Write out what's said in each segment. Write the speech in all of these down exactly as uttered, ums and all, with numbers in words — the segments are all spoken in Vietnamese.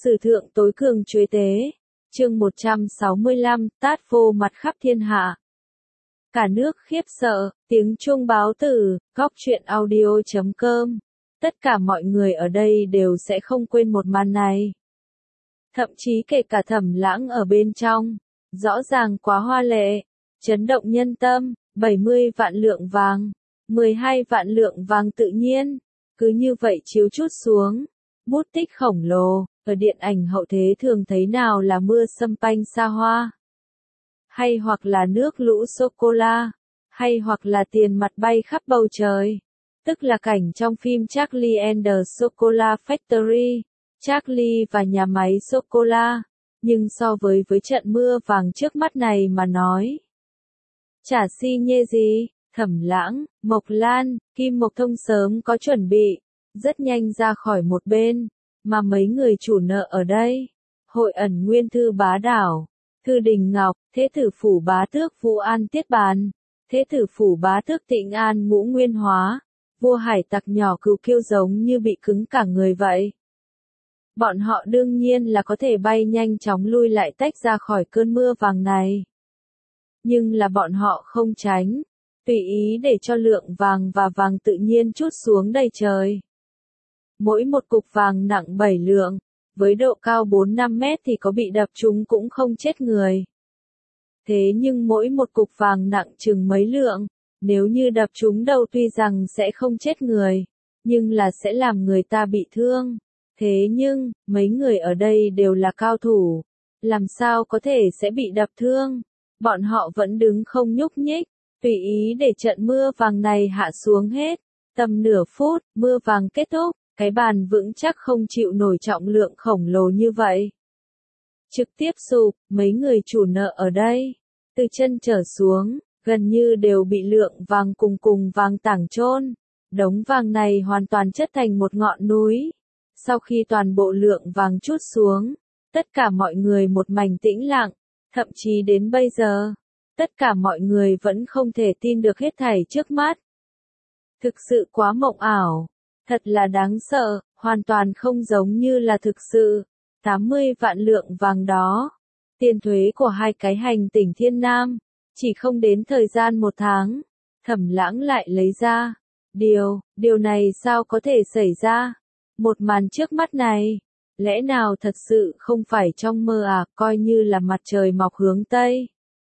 Sử thượng tối cường chuế tế. Chương một trăm sáu mươi lăm, tát vô mặt khắp thiên hạ. Cả nước khiếp sợ, tiếng chuông báo tử, góc truyện audio chấm com. Tất cả mọi người ở đây đều sẽ không quên một màn này. Thậm chí kể cả Thẩm Lãng ở bên trong. Rõ ràng quá hoa lệ, chấn động nhân tâm, bảy mươi vạn lượng vàng, mười hai vạn lượng vàng tự nhiên. Cứ như vậy chiếu chút xuống. Bút tích khổng lồ, ở điện ảnh hậu thế thường thấy nào là mưa sâm panh xa hoa. Hay hoặc là nước lũ sô-cô-la. Hay hoặc là tiền mặt bay khắp bầu trời. Tức là cảnh trong phim Charlie and the Chocolate Factory. Charlie và nhà máy sô-cô-la. Nhưng so với với trận mưa vàng trước mắt này mà nói. Chả si nhê gì, Thẩm Lãng, Mộc Lan, Kim Mộc Thông sớm có chuẩn bị. Rất nhanh ra khỏi một bên, mà mấy người chủ nợ ở đây. Hội ẩn Nguyên Thư Bá Đảo, Thư Đình Ngọc, Thế tử phủ Bá Tước Vũ An Tiết Bàn, Thế tử phủ Bá Tước Tịnh An Ngũ Nguyên Hóa, vua hải tặc nhỏ Cừu Kiêu giống như bị cứng cả người vậy. Bọn họ đương nhiên là có thể bay nhanh chóng lui lại tách ra khỏi cơn mưa vàng này. Nhưng là bọn họ không tránh, tùy ý để cho lượng vàng và vàng tự nhiên trút xuống đầy trời. Mỗi một cục vàng nặng bảy lượng, với độ cao bốn năm mét thì có bị đập trúng cũng không chết người. Thế nhưng mỗi một cục vàng nặng chừng mấy lượng, nếu như đập trúng đầu tuy rằng sẽ không chết người, nhưng là sẽ làm người ta bị thương. Thế nhưng, mấy người ở đây đều là cao thủ, làm sao có thể sẽ bị đập thương? Bọn họ vẫn đứng không nhúc nhích, tùy ý để trận mưa vàng này hạ xuống hết. Tầm nửa phút, mưa vàng kết thúc. Cái bàn vững chắc không chịu nổi trọng lượng khổng lồ như vậy. Trực tiếp sụp, mấy người chủ nợ ở đây, từ chân trở xuống, gần như đều bị lượng vàng cùng cùng vàng tảng chôn. Đống vàng này hoàn toàn chất thành một ngọn núi. Sau khi toàn bộ lượng vàng trút xuống, tất cả mọi người một mảnh tĩnh lặng, thậm chí đến bây giờ, tất cả mọi người vẫn không thể tin được hết thảy trước mắt. Thực sự quá mộng ảo. Thật là đáng sợ, hoàn toàn không giống như là thực sự. tám mươi vạn lượng vàng đó. Tiền thuế của hai cái hành tỉnh Thiên Nam. Chỉ không đến thời gian một tháng. Thẩm Lãng lại lấy ra. Điều, điều này sao có thể xảy ra? Một màn trước mắt này. Lẽ nào thật sự không phải trong mơ à, coi như là mặt trời mọc hướng Tây.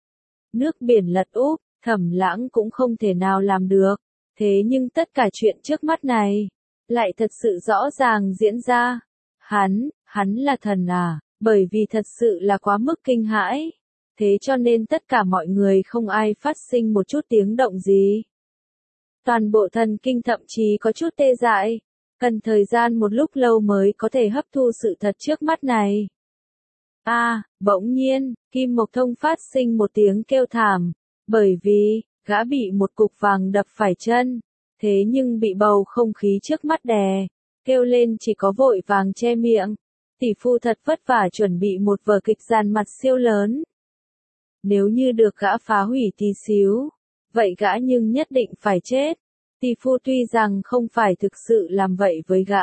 Nước biển lật úp, Thẩm Lãng cũng không thể nào làm được. Thế nhưng tất cả chuyện trước mắt này. Lại thật sự rõ ràng diễn ra. Hắn, hắn là thần à, bởi vì thật sự là quá mức kinh hãi. Thế cho nên tất cả mọi người không ai phát sinh một chút tiếng động gì. Toàn bộ thần kinh thậm chí có chút tê dại. Cần thời gian một lúc lâu mới có thể hấp thu sự thật trước mắt này. A, à, bỗng nhiên, Kim Mộc Thông phát sinh một tiếng kêu thảm. Bởi vì, gã bị một cục vàng đập phải chân. Thế nhưng bị bầu không khí trước mắt đè, kêu lên chỉ có vội vàng che miệng. Tỷ phu thật vất vả chuẩn bị một vở kịch dàn mặt siêu lớn. Nếu như được gã phá hủy tí xíu, vậy gã nhưng nhất định phải chết. Tỷ phu tuy rằng không phải thực sự làm vậy với gã.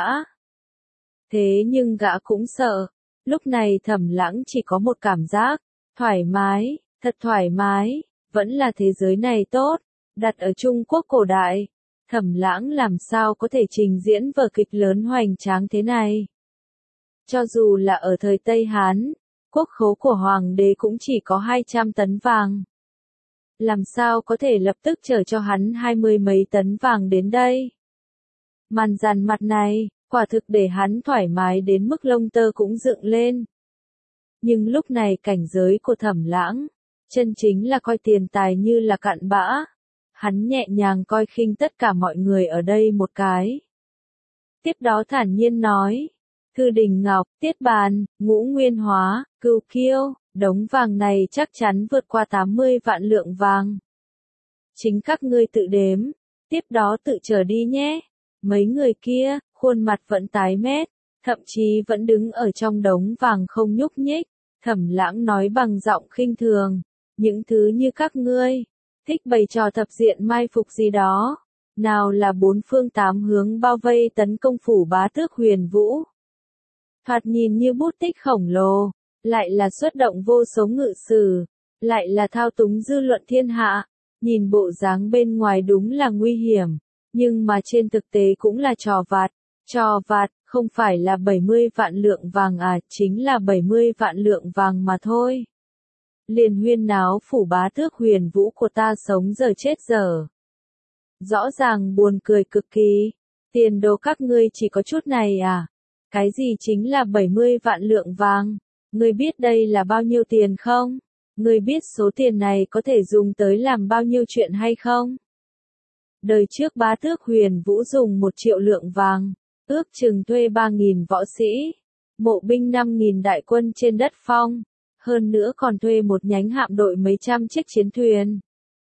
Thế nhưng gã cũng sợ. Lúc này Thẩm Lãng chỉ có một cảm giác, thoải mái, thật thoải mái, vẫn là thế giới này tốt, đặt ở Trung Quốc cổ đại. Thẩm Lãng làm sao có thể trình diễn vở kịch lớn hoành tráng thế này. Cho dù là ở thời Tây Hán, quốc khố của hoàng đế cũng chỉ có hai trăm tấn vàng. Làm sao có thể lập tức chở cho hắn hai mươi mấy tấn vàng đến đây. Màn dàn mặt này, quả thực để hắn thoải mái đến mức lông tơ cũng dựng lên. Nhưng lúc này cảnh giới của Thẩm Lãng, chân chính là coi tiền tài như là cặn bã. Hắn nhẹ nhàng coi khinh tất cả mọi người ở đây một cái. Tiếp đó thản nhiên nói. Thư Đình Ngọc, Tiết Bàn, Ngũ Nguyên Hóa, Cừu Kiêu, đống vàng này chắc chắn vượt qua tám mươi vạn lượng vàng. Chính các ngươi tự đếm, tiếp đó tự trở đi nhé. Mấy người kia, khuôn mặt vẫn tái mét, thậm chí vẫn đứng ở trong đống vàng không nhúc nhích. Thẩm Lãng nói bằng giọng khinh thường. Những thứ như các ngươi. Thích bày trò thập diện mai phục gì đó. Nào là bốn phương tám hướng bao vây tấn công phủ Bá Tước Huyền Vũ. thoạt nhìn như bút tích khổng lồ, lại là xuất động vô số ngự sử, lại là thao túng dư luận thiên hạ, nhìn bộ dáng bên ngoài đúng là nguy hiểm, nhưng mà trên thực tế cũng là trò vặt, trò vặt, không phải là bảy mươi vạn lượng vàng à, chính là bảy mươi vạn lượng vàng mà thôi. Liền huyên náo phủ bá tước Huyền Vũ của ta sống giờ chết giờ. Rõ ràng buồn cười cực kỳ, tiền đồ các ngươi chỉ có chút này à? Cái gì chính là bảy mươi vạn lượng vàng? Ngươi biết đây là bao nhiêu tiền không? Ngươi biết số tiền này có thể dùng tới làm bao nhiêu chuyện hay không? Đời trước bá tước Huyền Vũ dùng một triệu lượng vàng, ước chừng thuê ba nghìn võ sĩ, mộ binh năm nghìn đại quân trên đất phong, hơn nữa còn thuê một nhánh hạm đội mấy trăm chiếc chiến thuyền.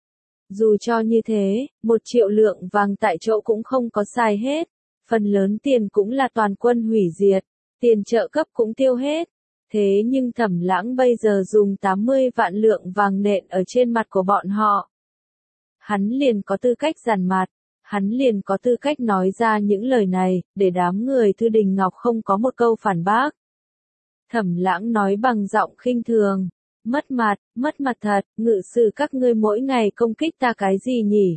Dù cho như thế, một triệu lượng vàng tại chỗ cũng không có xài hết, phần lớn tiền cũng là toàn quân hủy diệt, tiền trợ cấp cũng tiêu hết. Thế nhưng Thẩm Lãng bây giờ dùng tám mươi vạn lượng vàng nện ở trên mặt của bọn họ. Hắn liền có tư cách giàn mặt, hắn liền có tư cách nói ra những lời này, để đám người Thư Đình Ngọc không có một câu phản bác. Thẩm Lãng nói bằng giọng khinh thường, mất mặt, mất mặt thật, ngự sử các ngươi mỗi ngày công kích ta cái gì nhỉ?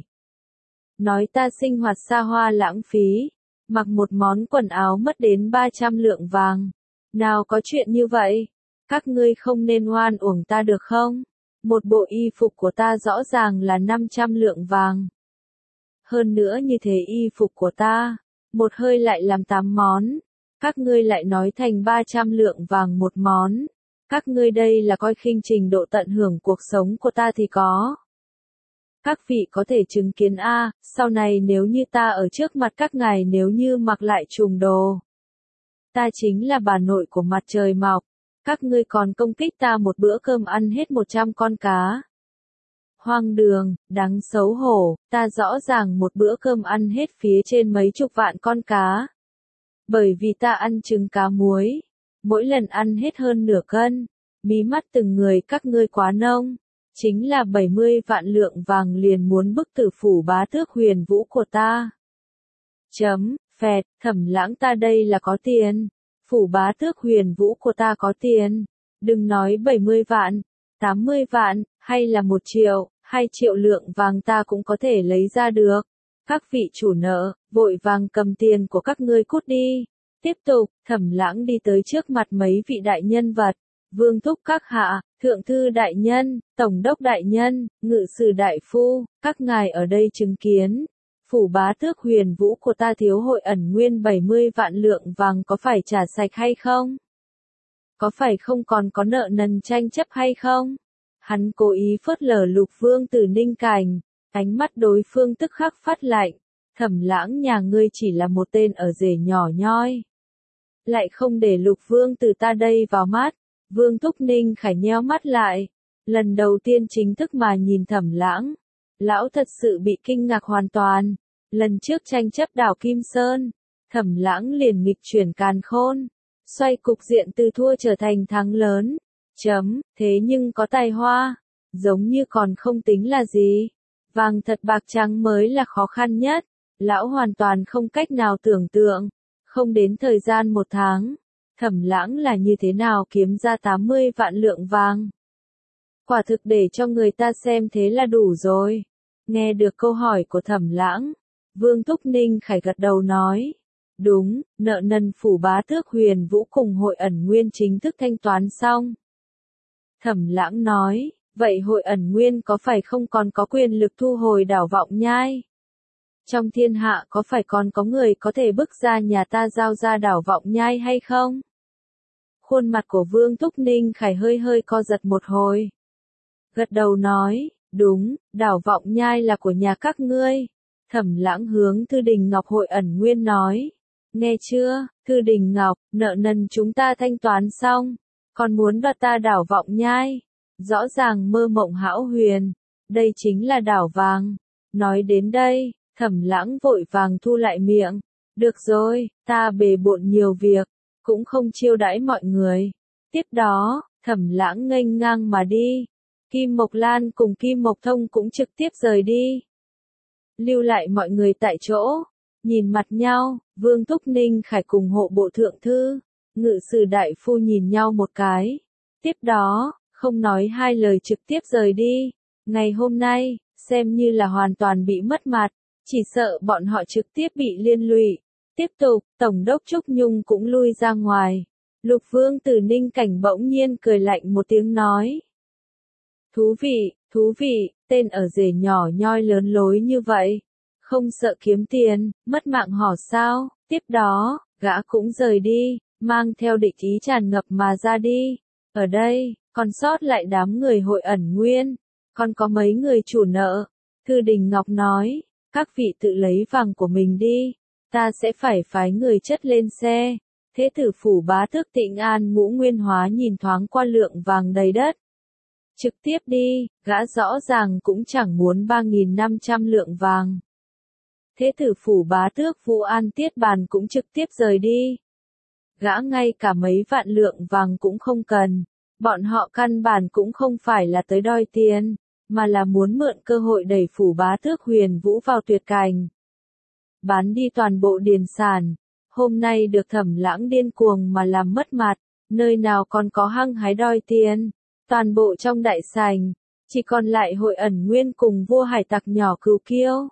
Nói ta sinh hoạt xa hoa lãng phí, mặc một món quần áo mất đến ba trăm lượng vàng. Nào có chuyện như vậy, các ngươi không nên oan uổng ta được không? Một bộ y phục của ta rõ ràng là năm trăm lượng vàng. Hơn nữa như thế y phục của ta, một hơi lại làm tám món. Các ngươi lại nói thành ba trăm lượng vàng một món. Các ngươi đây là coi khinh trình độ tận hưởng cuộc sống của ta thì có. Các vị có thể chứng kiến a, sau này nếu như ta ở trước mặt các ngài nếu như mặc lại trùng đồ. Ta chính là bà nội của mặt trời mọc. Các ngươi còn công kích ta một bữa cơm ăn hết một trăm con cá. Hoang đường, đáng xấu hổ, ta rõ ràng một bữa cơm ăn hết phía trên mấy chục vạn con cá. Bởi vì ta ăn trứng cá muối, mỗi lần ăn hết hơn nửa cân, mí mắt từng người các ngươi quá nông, chính là bảy mươi vạn lượng vàng liền muốn bức tử phủ bá tước Huyền Vũ của ta. Chấm, phẹt, Thẩm Lãng ta đây là có tiền, phủ bá tước Huyền Vũ của ta có tiền, đừng nói bảy mươi vạn, tám mươi vạn, hay là một triệu, hai triệu lượng vàng ta cũng có thể lấy ra được. Các vị chủ nợ, vội vàng cầm tiền của các ngươi cút đi. Tiếp tục, Thẩm Lãng đi tới trước mặt mấy vị đại nhân vật, Vương thúc các hạ, thượng thư đại nhân, tổng đốc đại nhân, ngự sử đại phu, các ngài ở đây chứng kiến. Phủ bá tước Huyền Vũ của ta thiếu hội ẩn nguyên bảy mươi vạn lượng vàng có phải trả sạch hay không? Có phải không còn có nợ nần tranh chấp hay không? Hắn cố ý phớt lờ Lục Vương Tử Ninh Cảnh, ánh mắt đối phương tức khắc phát lạnh. Thẩm Lãng nhà ngươi chỉ là một tên ở rể nhỏ nhoi. Lại không để Lục Vương Tử ta đây vào mắt. Vương Thúc Ninh Khải nheo mắt lại. Lần đầu tiên chính thức mà nhìn Thẩm Lãng. Lão thật sự bị kinh ngạc hoàn toàn. Lần trước tranh chấp đảo Kim Sơn, Thẩm Lãng liền nghịch chuyển càn khôn, xoay cục diện từ thua trở thành thắng lớn. Chấm, thế nhưng có tài hoa, giống như còn không tính là gì. Vàng thật bạc trắng mới là khó khăn nhất. Lão hoàn toàn không cách nào tưởng tượng. Không đến thời gian một tháng, Thẩm Lãng là như thế nào kiếm ra tám mươi vạn lượng vàng. Quả thực để cho người ta xem thế là đủ rồi. Nghe được câu hỏi của Thẩm Lãng, Vương Thúc Ninh Khải gật đầu nói. Đúng, nợ nần phủ bá tước Huyền Vũ cùng hội ẩn nguyên chính thức thanh toán xong. Thẩm Lãng nói, vậy hội ẩn nguyên có phải không còn có quyền lực thu hồi đảo Vọng Nhai? Trong thiên hạ có phải còn có người có thể bức ra nhà ta giao ra đảo Vọng Nhai hay không? Khuôn mặt của Vương Thúc Ninh Khải hơi hơi co giật một hồi. Gật đầu nói, đúng, đảo Vọng Nhai là của nhà các ngươi. Thẩm Lãng hướng Thư Đình Ngọc hội ẩn nguyên nói. Nghe chưa, Thư Đình Ngọc, nợ nần chúng ta thanh toán xong, còn muốn đoạt ta đảo Vọng Nhai. Rõ ràng mơ mộng hão huyền, đây chính là đảo vàng. Nói đến đây, Thẩm Lãng vội vàng thu lại miệng. Được rồi, ta bề bộn nhiều việc, cũng không chiêu đãi mọi người. Tiếp đó, Thẩm Lãng nghênh ngang mà đi. Kim Mộc Lan cùng Kim Mộc Thông cũng trực tiếp rời đi. Lưu lại mọi người tại chỗ, nhìn mặt nhau, Vương Thúc Ninh Khải cùng hộ bộ thượng thư, ngự sử đại phu nhìn nhau một cái. Tiếp đó, không nói hai lời trực tiếp rời đi. Ngày hôm nay, xem như là hoàn toàn bị mất mặt, chỉ sợ bọn họ trực tiếp bị liên lụy. Tiếp tục, Tổng đốc Trúc Nhung cũng lui ra ngoài. Lục Vương Tử Ninh Cảnh bỗng nhiên cười lạnh một tiếng nói. Thú vị, thú vị, tên ở rể nhỏ nhoi lớn lối như vậy. Không sợ kiếm tiền, mất mạng hỏ sao. Tiếp đó, gã cũng rời đi, mang theo địch ý tràn ngập mà ra đi. Ở đây, còn sót lại đám người hội ẩn nguyên, còn có mấy người chủ nợ. Thư Đình Ngọc nói, các vị tự lấy vàng của mình đi, ta sẽ phải phái người chất lên xe. Thế tử phủ bá tước Tịnh An Ngũ Nguyên Hóa nhìn thoáng qua lượng vàng đầy đất. Trực tiếp đi, gã rõ ràng cũng chẳng muốn ba nghìn năm trăm lượng vàng. Thế tử phủ bá tước Vũ An Tiết Bàn cũng trực tiếp rời đi. Gã ngay cả mấy vạn lượng vàng cũng không cần. Bọn họ căn bản cũng không phải là tới đòi tiền, mà là muốn mượn cơ hội đẩy phủ bá tước Huyền Vũ vào tuyệt cảnh. Bán đi toàn bộ điền sản, hôm nay được Thẩm Lãng điên cuồng mà làm mất mặt, nơi nào còn có hăng hái đòi tiền. Toàn bộ trong đại sảnh, chỉ còn lại hội ẩn nguyên cùng vua hải tặc nhỏ Cừu Kiêu.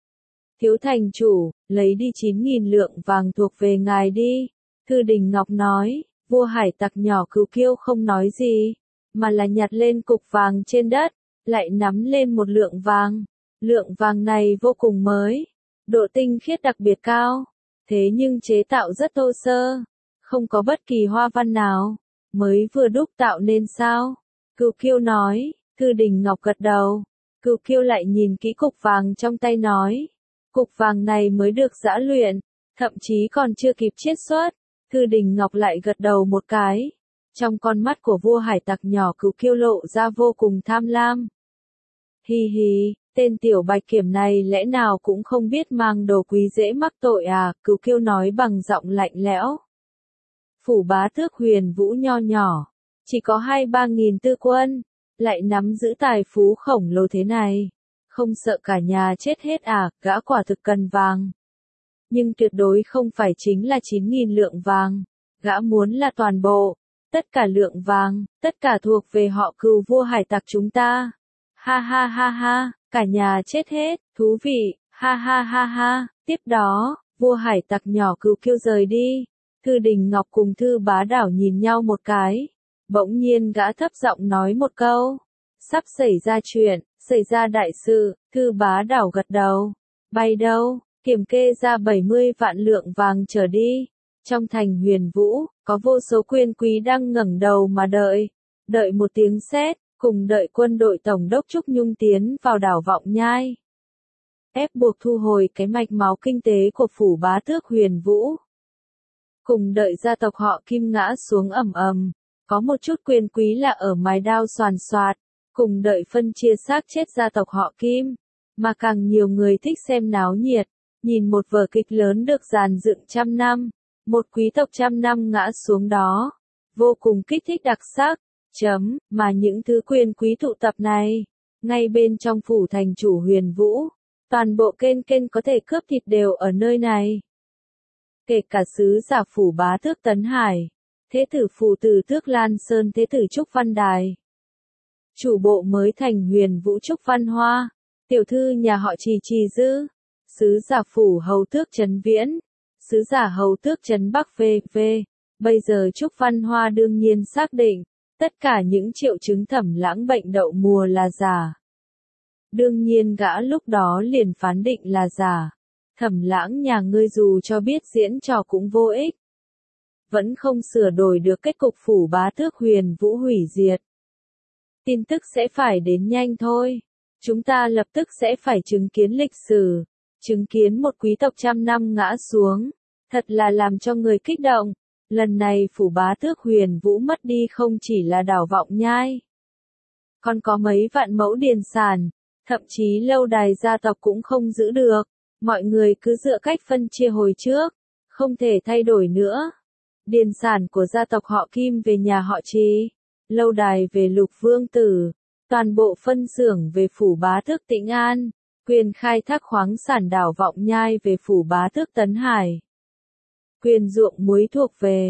Thiếu thành chủ, lấy đi chín nghìn lượng vàng thuộc về ngài đi. Thư Đình Ngọc nói, vua hải tặc nhỏ Cừu Kiêu không nói gì, mà là nhặt lên cục vàng trên đất, lại nắm lên một lượng vàng. Lượng vàng này vô cùng mới, độ tinh khiết đặc biệt cao, thế nhưng chế tạo rất thô sơ, không có bất kỳ hoa văn nào, mới vừa đúc tạo nên sao? Cừu Kiêu nói. Thư Đình Ngọc gật đầu. Cừu Kiêu lại nhìn kỹ cục vàng trong tay nói, cục vàng này mới được giã luyện, thậm chí còn chưa kịp chiết xuất. Thư Đình Ngọc lại gật đầu một cái. Trong con mắt của vua hải tặc nhỏ Cừu Kiêu lộ ra vô cùng tham lam. Hi hi, tên tiểu bạch kiểm này lẽ nào cũng không biết mang đồ quý dễ mắc tội à? Cừu Kiêu nói bằng giọng lạnh lẽo. Phủ bá tước Huyền Vũ nho nhỏ, chỉ có hai ba nghìn tư quân, lại nắm giữ tài phú khổng lồ thế này. Không sợ cả nhà chết hết à? Gã quả thực cần vàng. Nhưng tuyệt đối không phải chính là chín nghìn lượng vàng. Gã muốn là toàn bộ, tất cả lượng vàng, tất cả thuộc về họ Cừu vua hải tặc chúng ta. Ha ha ha ha, cả nhà chết hết, thú vị, ha ha ha ha. Tiếp đó, vua hải tặc nhỏ Cừu Kiêu rời đi. Thư Đình Ngọc cùng Thư Bá Đảo nhìn nhau một cái. Bỗng nhiên gã thấp giọng nói một câu. Sắp xảy ra chuyện, xảy ra đại sự. Thư Bá Đảo gật đầu. Bay đâu? Kiểm kê ra bảy mươi vạn lượng vàng trở đi. Trong thành Huyền Vũ, có vô số quyền quý đang ngẩng đầu mà đợi. Đợi một tiếng sét, cùng đợi quân đội Tổng đốc Trúc Nhung tiến vào đảo Vọng Nhai. Ép buộc thu hồi cái mạch máu kinh tế của phủ bá tước Huyền Vũ. Cùng đợi gia tộc họ Kim ngã xuống ầm ầm. Có một chút quyền quý là ở mái đao xoàn xoạt. Cùng đợi phân chia xác chết gia tộc họ Kim. Mà càng nhiều người thích xem náo nhiệt. Nhìn một vở kịch lớn được dàn dựng trăm năm, một quý tộc trăm năm ngã xuống đó, vô cùng kích thích đặc sắc, chấm, mà những thứ quyền quý tụ tập này, ngay bên trong phủ thành chủ Huyền Vũ, toàn bộ kênh kênh có thể cướp thịt đều ở nơi này. Kể cả sứ giả phủ bá tước Tấn Hải, thế tử phủ tử tước Lan Sơn thế tử Trúc Văn Đài, chủ bộ mới thành Huyền Vũ Trúc Văn Hoa, tiểu thư nhà họ Trì Trì Dư. Sứ giả phủ hầu tước Trấn Viễn, sứ giả hầu tước Trấn Bắc vê vê. Bây giờ Trúc Văn Hoa đương nhiên xác định, tất cả những triệu chứng Thẩm Lãng bệnh đậu mùa là giả. Đương nhiên gã lúc đó liền phán định là giả. Thẩm Lãng nhà ngươi dù cho biết diễn trò cũng vô ích. Vẫn không sửa đổi được kết cục phủ bá tước Huyền Vũ hủy diệt. Tin tức sẽ phải đến nhanh thôi. Chúng ta lập tức sẽ phải chứng kiến lịch sử. Chứng kiến một quý tộc trăm năm ngã xuống, thật là làm cho người kích động. Lần này phủ bá tước Huyền Vũ mất đi không chỉ là đảo Vọng Nhai, còn có mấy vạn mẫu điền sản, thậm chí lâu đài gia tộc cũng không giữ được. Mọi người cứ dựa cách phân chia hồi trước, không thể thay đổi nữa. Điền sản của gia tộc họ Kim về nhà họ Trì, lâu đài về Lục Vương Tử, toàn bộ phân xưởng về phủ bá tước Tịnh An. Quyền khai thác khoáng sản đảo Vọng Nhai về phủ bá tước Tấn Hải. Quyền ruộng muối thuộc về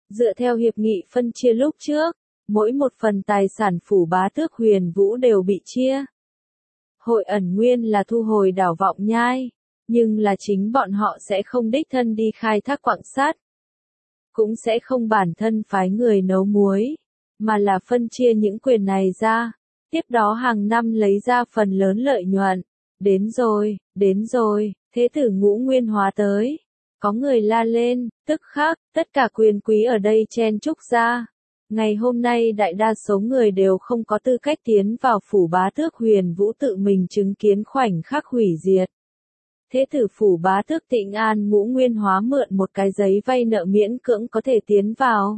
Dựa theo hiệp nghị phân chia lúc trước, mỗi một phần tài sản phủ bá tước Huyền Vũ đều bị chia. Hội ẩn nguyên là thu hồi đảo Vọng Nhai, nhưng là chính bọn họ sẽ không đích thân đi khai thác quặng sắt, cũng sẽ không bản thân phái người nấu muối, mà là phân chia những quyền này ra, tiếp đó hàng năm lấy ra phần lớn lợi nhuận. Đến rồi, đến rồi, thế tử Ngũ Nguyên Hóa tới. Có người la lên, tức khắc, tất cả quyền quý ở đây chen chúc ra. Ngày hôm nay đại đa số người đều không có tư cách tiến vào phủ bá tước Huyền Vũ tự mình chứng kiến khoảnh khắc hủy diệt. Thế tử phủ bá tước Tịnh An Ngũ Nguyên Hóa mượn một cái giấy vay nợ miễn cưỡng có thể tiến vào.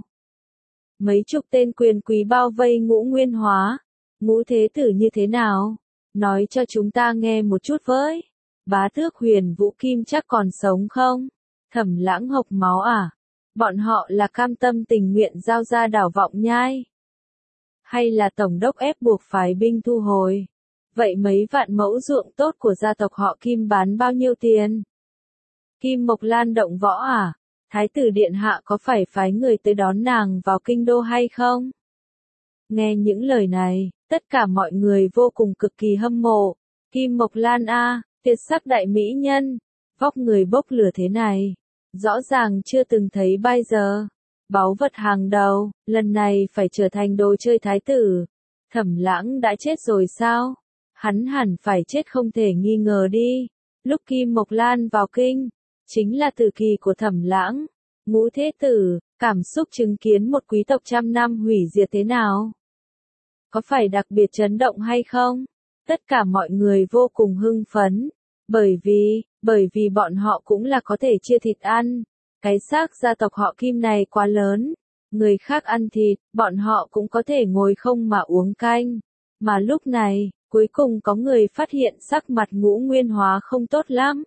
Mấy chục tên quyền quý bao vây Ngũ Nguyên Hóa. Ngũ thế tử như thế nào? Nói cho chúng ta nghe một chút với. Bá tước Huyền Vũ Kim chắc còn sống không? Thẩm Lãng hộc máu à? Bọn họ là cam tâm tình nguyện giao ra đảo Vọng Nhai? Hay là tổng đốc ép buộc phái binh thu hồi? Vậy mấy vạn mẫu ruộng tốt của gia tộc họ Kim bán bao nhiêu tiền? Kim Mộc Lan động võ à? Thái tử điện hạ có phải phái người tới đón nàng vào kinh đô hay không? Nghe những lời này, tất cả mọi người vô cùng cực kỳ hâm mộ. Kim Mộc Lan a, tuyệt sắc đại mỹ nhân, vóc người bốc lửa thế này, rõ ràng chưa từng thấy bao giờ. Báu vật hàng đầu, lần này phải trở thành đồ chơi thái tử. Thẩm Lãng đã chết rồi sao? Hắn hẳn phải chết không thể nghi ngờ đi. Lúc Kim Mộc Lan vào kinh, chính là tử kỳ của Thẩm Lãng. Ngũ thế tử, cảm xúc chứng kiến một quý tộc trăm năm hủy diệt thế nào? Có phải đặc biệt chấn động hay không? Tất cả mọi người vô cùng hưng phấn, bởi vì, bởi vì bọn họ cũng là có thể chia thịt ăn. Cái xác gia tộc họ Kim này quá lớn, người khác ăn thịt, bọn họ cũng có thể ngồi không mà uống canh. Mà lúc này, cuối cùng có người phát hiện sắc mặt Ngũ Nguyên Hóa không tốt lắm.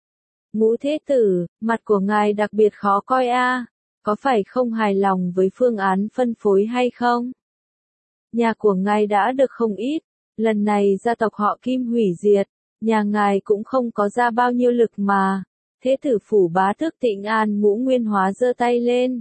Ngũ thế tử, mặt của ngài đặc biệt khó coi a, có phải không hài lòng với phương án phân phối hay không? Nhà của ngài đã được không ít, lần này gia tộc họ Kim hủy diệt, nhà ngài cũng không có ra bao nhiêu lực mà. Thế tử phủ bá tước Tịnh An Ngũ Nguyên Hóa giơ tay lên.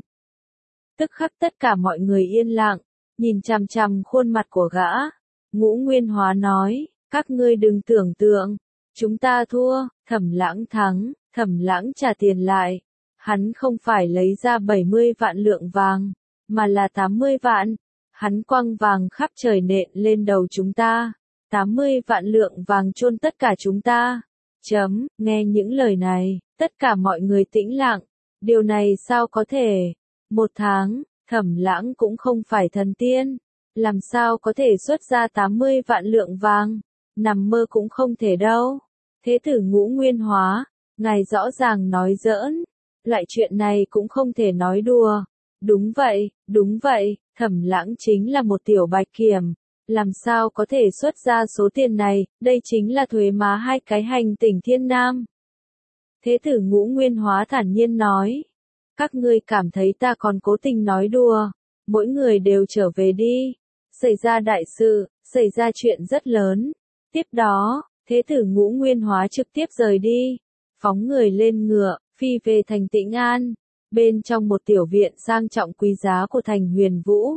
Tức khắc tất cả mọi người yên lặng, nhìn chằm chằm khuôn mặt của gã. Ngũ Nguyên Hóa nói, các ngươi đừng tưởng tượng, chúng ta thua, Thẩm Lãng thắng, Thẩm Lãng trả tiền lại. Hắn không phải lấy ra bảy mươi vạn lượng vàng, mà là tám mươi vạn. Hắn quăng vàng khắp trời nện lên đầu chúng ta. tám mươi vạn lượng vàng chôn tất cả chúng ta. Chấm, nghe những lời này, tất cả mọi người tĩnh lặng. Điều này sao có thể? Một tháng, Thẩm Lãng cũng không phải thần tiên. Làm sao có thể xuất ra tám mươi vạn lượng vàng? Nằm mơ cũng không thể đâu. Thế tử Ngũ Nguyên Hóa, ngài rõ ràng nói giỡn. Loại chuyện này cũng không thể nói đùa. Đúng vậy, đúng vậy, Thẩm Lãng chính là một tiểu bạch kiểm. Làm sao có thể xuất ra số tiền này, đây chính là thuế má hai cái hành tỉnh Thiên Nam. Thế tử Ngũ Nguyên Hóa thản nhiên nói. Các ngươi cảm thấy ta còn cố tình nói đùa. Mỗi người đều trở về đi. Xảy ra đại sự, xảy ra chuyện rất lớn. Tiếp đó, thế tử Ngũ Nguyên Hóa trực tiếp rời đi. Phóng người lên ngựa, phi về thành Tịnh An. Bên trong một tiểu viện sang trọng quý giá của thành Huyền Vũ.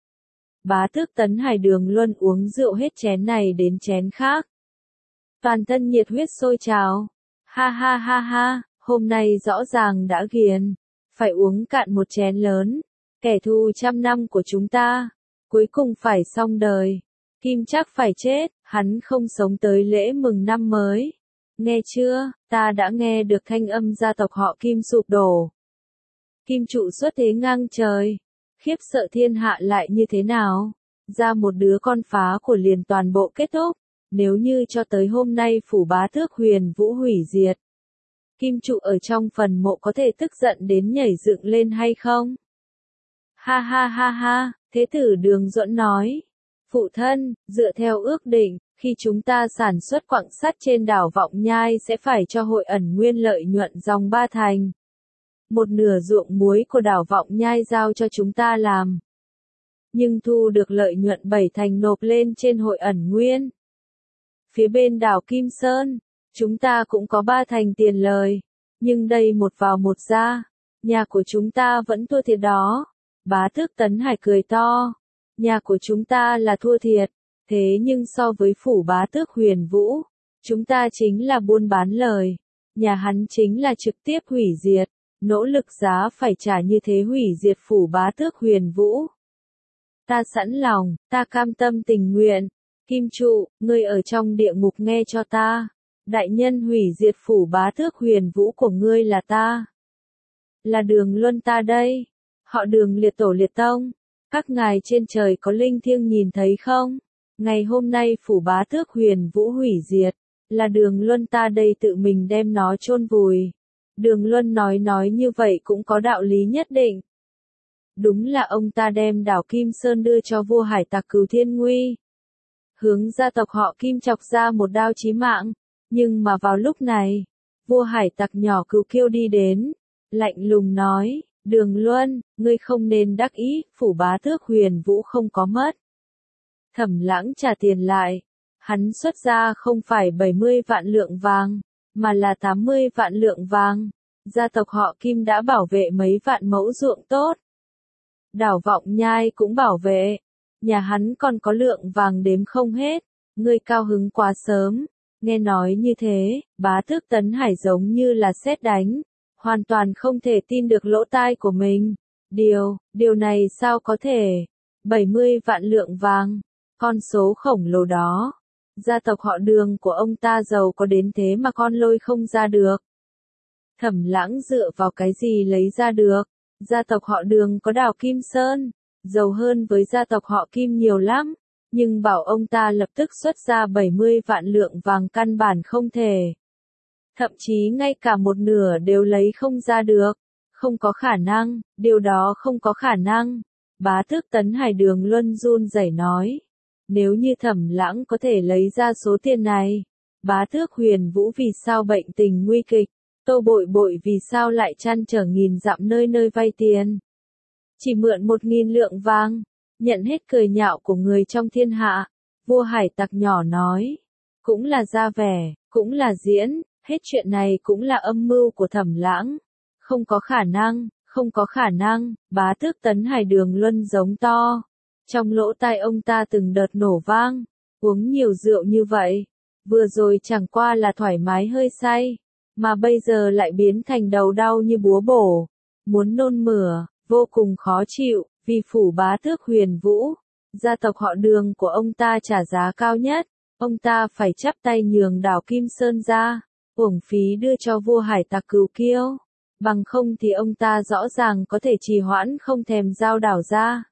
Bá tước Tấn Hải Đường Luân uống rượu hết chén này đến chén khác. Toàn thân nhiệt huyết sôi trào. Ha ha ha ha, hôm nay rõ ràng đã ghiền. Phải uống cạn một chén lớn. Kẻ thù trăm năm của chúng ta. Cuối cùng phải xong đời. Kim chắc phải chết, hắn không sống tới lễ mừng năm mới. Nghe chưa, ta đã nghe được thanh âm gia tộc họ Kim sụp đổ. Kim trụ xuất thế ngang trời. Khiếp sợ thiên hạ lại như thế nào? Ra một đứa con phá của liền toàn bộ kết thúc. Nếu như cho tới hôm nay phủ bá tước Huyền Vũ hủy diệt. Kim trụ ở trong phần mộ có thể tức giận đến nhảy dựng lên hay không? Ha ha ha ha, thế tử Đường Duẫn nói. Phụ thân, dựa theo ước định, khi chúng ta sản xuất quặng sắt trên đảo Vọng Nhai sẽ phải cho hội ẩn nguyên lợi nhuận dòng ba thành. Một nửa ruộng muối của đảo Vọng Nhai giao cho chúng ta làm. Nhưng thu được lợi nhuận bảy thành nộp lên trên hội ẩn nguyên. Phía bên đảo Kim Sơn, chúng ta cũng có ba thành tiền lời. Nhưng đây một vào một ra, nhà của chúng ta vẫn thua thiệt đó. Bá tước Tấn Hải cười to. Nhà của chúng ta là thua thiệt, thế nhưng so với phủ bá tước Huyền Vũ, chúng ta chính là buôn bán lời. Nhà hắn chính là trực tiếp hủy diệt, nỗ lực giá phải trả như thế hủy diệt phủ bá tước Huyền Vũ. Ta sẵn lòng, ta cam tâm tình nguyện. Kim trụ, ngươi ở trong địa ngục nghe cho ta. Đại nhân hủy diệt phủ bá tước Huyền Vũ của ngươi là ta. Là Đường Luân ta đây. Họ Đường liệt tổ liệt tông. Các ngài trên trời có linh thiêng nhìn thấy không? Ngày hôm nay phủ bá tước Huyền Vũ hủy diệt. Là Đường Luân ta đây tự mình đem nó chôn vùi. Đường Luân nói nói như vậy cũng có đạo lý nhất định. Đúng là ông ta đem đảo Kim Sơn đưa cho vua hải tặc Cửu Thiên Nguy. Hướng gia tộc họ Kim chọc ra một đao chí mạng. Nhưng mà vào lúc này, vua hải tặc nhỏ Cửu Kiêu đi đến. Lạnh lùng nói, Đường Luân, ngươi không nên đắc ý, phủ bá tước Huyền Vũ không có mất. Thẩm Lãng trả tiền lại. Hắn xuất ra không phải bảy mươi vạn lượng vàng, mà là tám mươi vạn lượng vàng. Gia tộc họ Kim đã bảo vệ mấy vạn mẫu ruộng tốt. Đảo Vọng Nhai cũng bảo vệ. Nhà hắn còn có lượng vàng đếm không hết. Ngươi cao hứng quá sớm. Nghe nói như thế, bá tước Tấn Hải giống như là sét đánh. Hoàn toàn không thể tin được lỗ tai của mình. Điều, điều này sao có thể? bảy mươi vạn lượng vàng. Con số khổng lồ đó. Gia tộc họ Đường của ông ta giàu có đến thế mà con lôi không ra được. Thẩm Lãng dựa vào cái gì lấy ra được? Gia tộc họ Đường có đảo Kim Sơn, giàu hơn với gia tộc họ Kim nhiều lắm, nhưng bảo ông ta lập tức xuất ra bảy mươi vạn lượng vàng căn bản không thể. Thậm chí ngay cả một nửa đều lấy không ra được. Không có khả năng, điều đó không có khả năng. Bá tước Tấn Hải Đường Luân run rẩy nói. Nếu như Thẩm Lãng có thể lấy ra số tiền này, bá tước Huyền Vũ vì sao bệnh tình nguy kịch, Tô Bội Bội vì sao lại trăn trở nghìn dặm nơi nơi vay tiền. Chỉ mượn một nghìn lượng vàng, nhận hết cười nhạo của người trong thiên hạ, vua hải tặc nhỏ nói. Cũng là ra vẻ, cũng là diễn, hết chuyện này cũng là âm mưu của Thẩm Lãng. Không có khả năng, không có khả năng, bá tước Tấn Hải Đường Luân giống to. Trong lỗ tai ông ta từng đợt nổ vang, uống nhiều rượu như vậy, vừa rồi chẳng qua là thoải mái hơi say, mà bây giờ lại biến thành đầu đau như búa bổ, muốn nôn mửa, vô cùng khó chịu, vì phủ bá tước Huyền Vũ, gia tộc họ Đường của ông ta trả giá cao nhất, ông ta phải chắp tay nhường đảo Kim Sơn ra, uổng phí đưa cho vua hải tặc Cửu Kiêu, bằng không thì ông ta rõ ràng có thể trì hoãn không thèm giao đảo ra.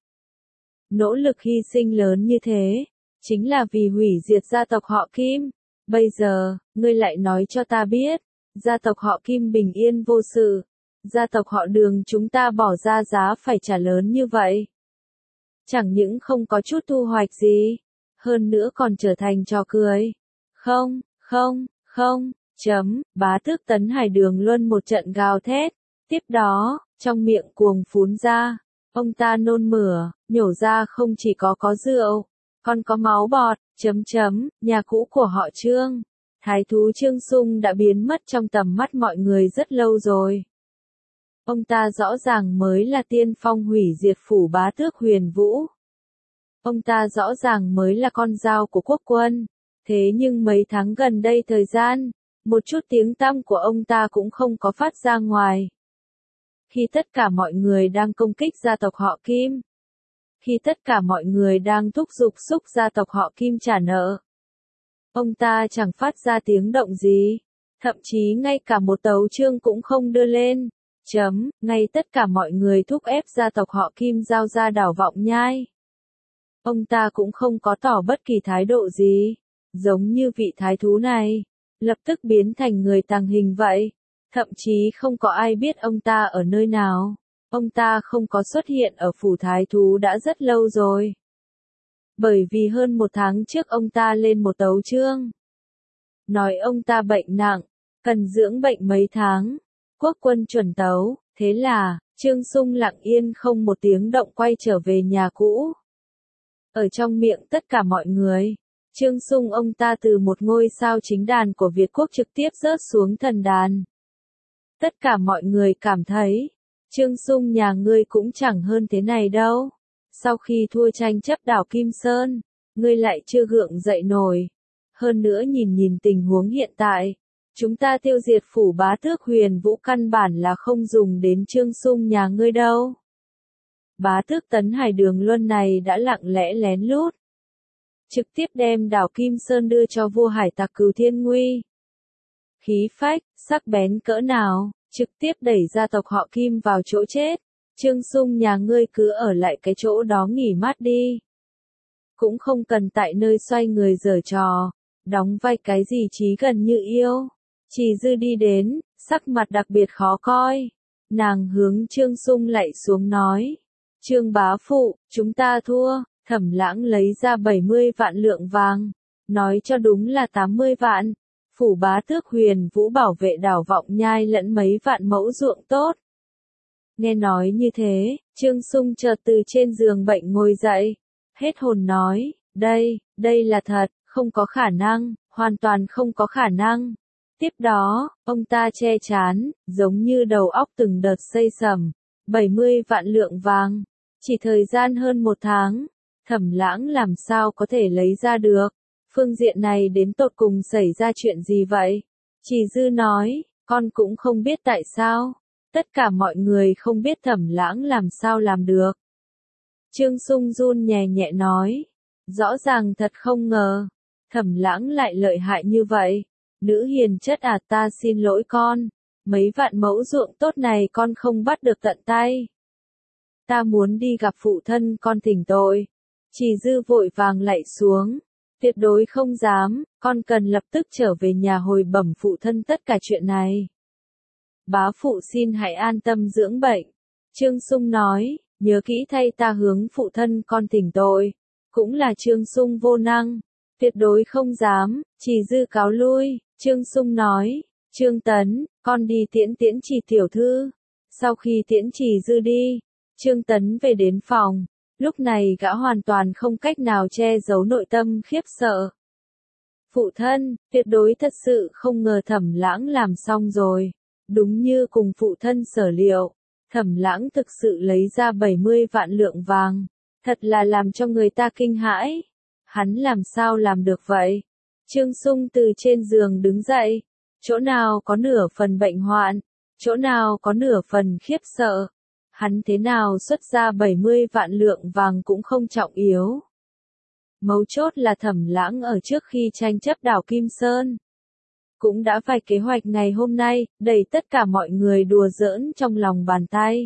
Nỗ lực hy sinh lớn như thế, chính là vì hủy diệt gia tộc họ Kim. Bây giờ, ngươi lại nói cho ta biết, gia tộc họ Kim bình yên vô sự, gia tộc họ Đường chúng ta bỏ ra giá phải trả lớn như vậy. Chẳng những không có chút thu hoạch gì, hơn nữa còn trở thành trò cười. Không, không, không, chấm, bá tước Tấn Hải Đường Luân một trận gào thét, tiếp đó, trong miệng cuồng phún ra. Ông ta nôn mửa, nhổ ra không chỉ có có rượu, còn có máu bọt, chấm chấm, nhà cũ của họ Trương. Thái thú Trương Sung đã biến mất trong tầm mắt mọi người rất lâu rồi. Ông ta rõ ràng mới là tiên phong hủy diệt phủ bá tước Huyền Vũ. Ông ta rõ ràng mới là con dao của quốc quân. Thế nhưng mấy tháng gần đây thời gian, một chút tiếng tăm của ông ta cũng không có phát ra ngoài. Khi tất cả mọi người đang công kích gia tộc họ Kim. Khi tất cả mọi người đang thúc giục xúc gia tộc họ Kim trả nợ. Ông ta chẳng phát ra tiếng động gì. Thậm chí ngay cả một tấu chương cũng không đưa lên. Chấm, ngay tất cả mọi người thúc ép gia tộc họ Kim giao ra đảo Vọng Nhai. Ông ta cũng không có tỏ bất kỳ thái độ gì. Giống như vị thái thú này. Lập tức biến thành người tàng hình vậy. Thậm chí không có ai biết ông ta ở nơi nào. Ông ta không có xuất hiện ở phủ thái thú đã rất lâu rồi. Bởi vì hơn một tháng trước ông ta lên một tấu chương. Nói ông ta bệnh nặng, cần dưỡng bệnh mấy tháng. Quốc quân chuẩn tấu, thế là, Trương Sung lặng yên không một tiếng động quay trở về nhà cũ. Ở trong miệng tất cả mọi người, Trương Sung ông ta từ một ngôi sao chính đàn của Việt quốc trực tiếp rớt xuống thần đàn. Tất cả mọi người cảm thấy, Trương Sung nhà ngươi cũng chẳng hơn thế này đâu. Sau khi thua tranh chấp đảo Kim Sơn, ngươi lại chưa gượng dậy nổi. Hơn nữa nhìn nhìn tình huống hiện tại, chúng ta tiêu diệt phủ bá tước Huyền Vũ căn bản là không dùng đến Trương Sung nhà ngươi đâu. Bá tước Tấn Hải Đường Luân này đã lặng lẽ lén lút trực tiếp đem đảo Kim Sơn đưa cho vua hải tặc Cửu Thiên Nguy. Khí phách, sắc bén cỡ nào, trực tiếp đẩy gia tộc họ Kim vào chỗ chết. Trương Sung nhà ngươi cứ ở lại cái chỗ đó nghỉ mát đi. Cũng không cần tại nơi xoay người giở trò, đóng vai cái gì Chí Gần Như yêu. Chỉ Dư đi đến, sắc mặt đặc biệt khó coi. Nàng hướng Trương Sung lạy xuống nói. Trương bá phụ, chúng ta thua. Thẩm Lãng lấy ra bảy mươi vạn lượng vàng. Nói cho đúng là tám mươi vạn. Phủ bá tước Huyền Vũ bảo vệ đảo Vọng Nhai lẫn mấy vạn mẫu ruộng tốt. Nghe nói như thế, Trương Sung chợt từ trên giường bệnh ngồi dậy. Hết hồn nói, đây, đây là thật, không có khả năng, hoàn toàn không có khả năng. Tiếp đó, ông ta che chán, giống như đầu óc từng đợt xây sầm. bảy mươi vạn lượng vàng. Chỉ thời gian hơn một tháng, Thẩm Lãng làm sao có thể lấy ra được. Phương diện này đến tột cùng xảy ra chuyện gì vậy? Chỉ Dư nói, con cũng không biết tại sao. Tất cả mọi người không biết Thẩm Lãng làm sao làm được. Trương Sung run nhẹ nhẹ nói, rõ ràng thật không ngờ, Thẩm Lãng lại lợi hại như vậy. Nữ hiền chất à, ta xin lỗi con, mấy vạn mẫu ruộng tốt này con không bắt được tận tay. Ta muốn đi gặp phụ thân con thỉnh tội. Chỉ Dư vội vàng lạy xuống, tuyệt đối không dám, con cần lập tức trở về nhà hồi bẩm phụ thân tất cả chuyện này. Bá phụ xin hãy an tâm dưỡng bệnh. Trương Sung nói, nhớ kỹ thay ta hướng phụ thân con thỉnh tội. Cũng là Trương Sung vô năng, tuyệt đối không dám. Chỉ Dư cáo lui. Trương Sung nói, Trương Tấn, con đi tiễn tiễn Chỉ tiểu thư. Sau khi tiễn Chỉ Dư đi, Trương Tấn về đến phòng. Lúc này gã hoàn toàn không cách nào che giấu nội tâm khiếp sợ. Phụ thân, tuyệt đối thật sự không ngờ Thẩm Lãng làm xong rồi. Đúng như cùng phụ thân sở liệu, Thẩm Lãng thực sự lấy ra bảy mươi vạn lượng vàng. Thật là làm cho người ta kinh hãi. Hắn làm sao làm được vậy? Trương Sung từ trên giường đứng dậy. Chỗ nào có nửa phần bệnh hoạn, chỗ nào có nửa phần khiếp sợ. Hắn thế nào xuất ra bảy mươi vạn lượng vàng cũng không trọng yếu. Mấu chốt là Thẩm Lãng ở trước khi tranh chấp đảo Kim Sơn cũng đã vạch kế hoạch ngày hôm nay, đẩy tất cả mọi người đùa giỡn trong lòng bàn tay.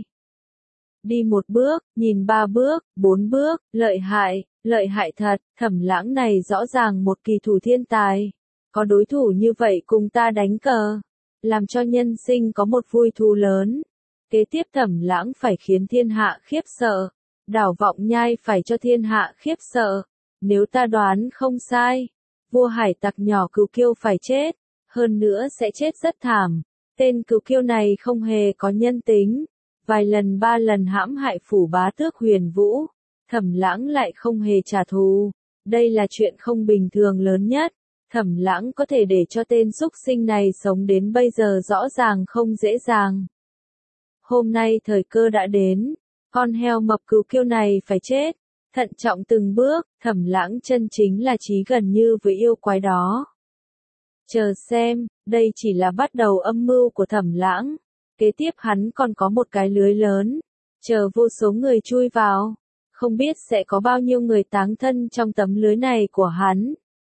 Đi một bước, nhìn ba bước, bốn bước, lợi hại, lợi hại thật, Thẩm Lãng này rõ ràng một kỳ thủ thiên tài. Có đối thủ như vậy cùng ta đánh cờ, làm cho nhân sinh có một vui thú lớn. Kế tiếp Thẩm Lãng phải khiến thiên hạ khiếp sợ, đảo Vọng Nhai phải cho thiên hạ khiếp sợ. Nếu ta đoán không sai, vua hải tặc nhỏ Cửu Kiêu phải chết, hơn nữa sẽ chết rất thảm. Tên Cửu Kiêu này không hề có nhân tính, vài lần ba lần hãm hại phủ bá tước Huyền Vũ, Thẩm Lãng lại không hề trả thù. Đây là chuyện không bình thường lớn nhất. Thẩm Lãng có thể để cho tên súc sinh này sống đến bây giờ rõ ràng không dễ dàng. Hôm nay thời cơ đã đến, con heo mập Cửu Kiêu này phải chết. Thận trọng từng bước, Thẩm Lãng chân chính là Chí Gần Như với yêu quái đó. Chờ xem, đây chỉ là bắt đầu âm mưu của Thẩm Lãng. Kế tiếp hắn còn có một cái lưới lớn, chờ vô số người chui vào. Không biết sẽ có bao nhiêu người táng thân trong tấm lưới này của hắn.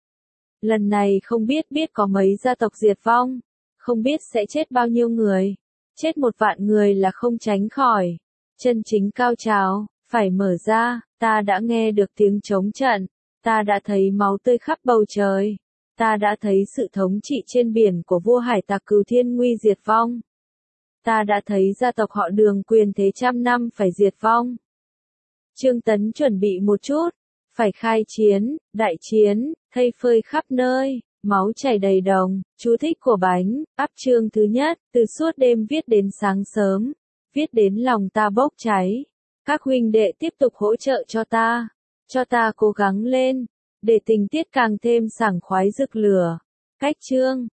Lần này không biết biết có mấy gia tộc diệt vong, không biết sẽ chết bao nhiêu người. Chết một vạn người là không tránh khỏi. Chân chính cao trào, phải mở ra, ta đã nghe được tiếng trống trận, ta đã thấy máu tươi khắp bầu trời, ta đã thấy sự thống trị trên biển của vua hải tặc Cửu Thiên Nguy diệt vong. Ta đã thấy gia tộc họ Đường quyền thế trăm năm phải diệt vong. Trương Tấn chuẩn bị một chút, phải khai chiến, đại chiến, thây phơi khắp nơi, máu chảy đầy đồng. Chú thích của bánh, áp chương thứ nhất, từ suốt đêm viết đến sáng sớm, viết đến lòng ta bốc cháy. Các huynh đệ tiếp tục hỗ trợ cho ta, cho ta cố gắng lên, để tình tiết càng thêm sảng khoái rực lửa. Cách chương